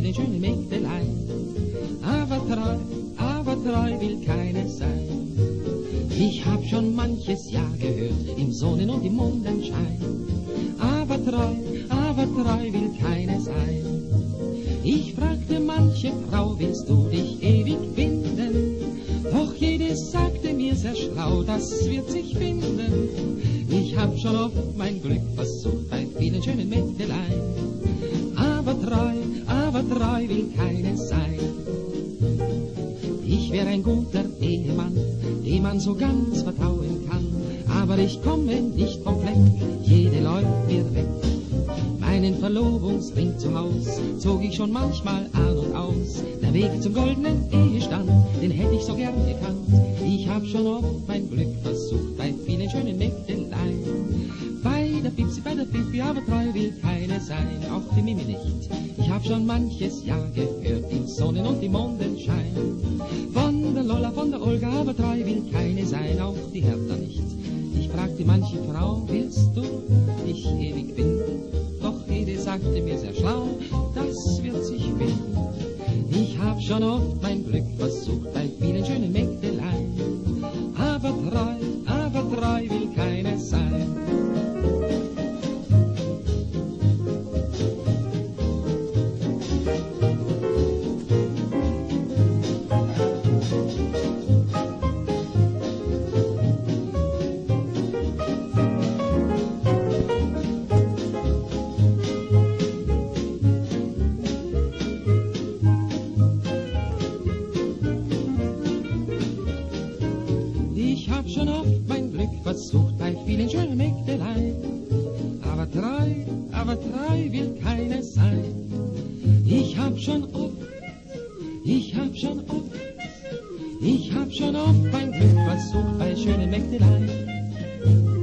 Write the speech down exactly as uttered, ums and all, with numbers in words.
vielen schönen Mägdelein. Aber treu, aber treu will keine sein. Ich hab schon manches Jahr gehört, im Sonnen- und im Mondenschein. Aber treu, aber treu will keine sein. Ich fragte manche Frau, willst du dich ewig binden? Doch jede sagte mir sehr schlau, das wird sich finden. Ich hab schon oft mein Glück versucht bei vielen schönen Mägdelein. Aber treu, aber treu will keine sein. Ich wär ein guter Ehemann, dem man so ganz vertrauen kann. Aber ich komme nicht vom Fleck, jede läuft mir weg. Meinen Verlobungsring zu Haus zog ich schon manchmal an und aus. Der Weg zum goldenen Ehestand, den hätte ich so gern gekannt. Ich hab schon oft mein Glück versucht bei vielen schönen Mägdelein. Bei der Pipsi, bei der Pipi, aber treu will keine sein, auch die Mimi nicht. Ich hab schon manches Jahr gehört, im Sonnen- und im Mondenschein. Von der Lola, von der Olga, aber treu will keine sein, auch die Hertha nicht. Ich fragte manche Frau, willst du dich ewig binden? Doch jede sagte mir sehr schlau, das wird sich finden. Ich hab schon oft mein Glück versucht bei vielen schönen Mägdelein. Aber treu, aber treu will keine sein. Ich hab schon oft mein Glück versucht bei vielen schönen Mägdelein. Aber treu, aber treu will keine sein. Ich hab schon oft, ich hab schon oft, ich hab schon oft mein Glück versucht bei schönen Mägdelein.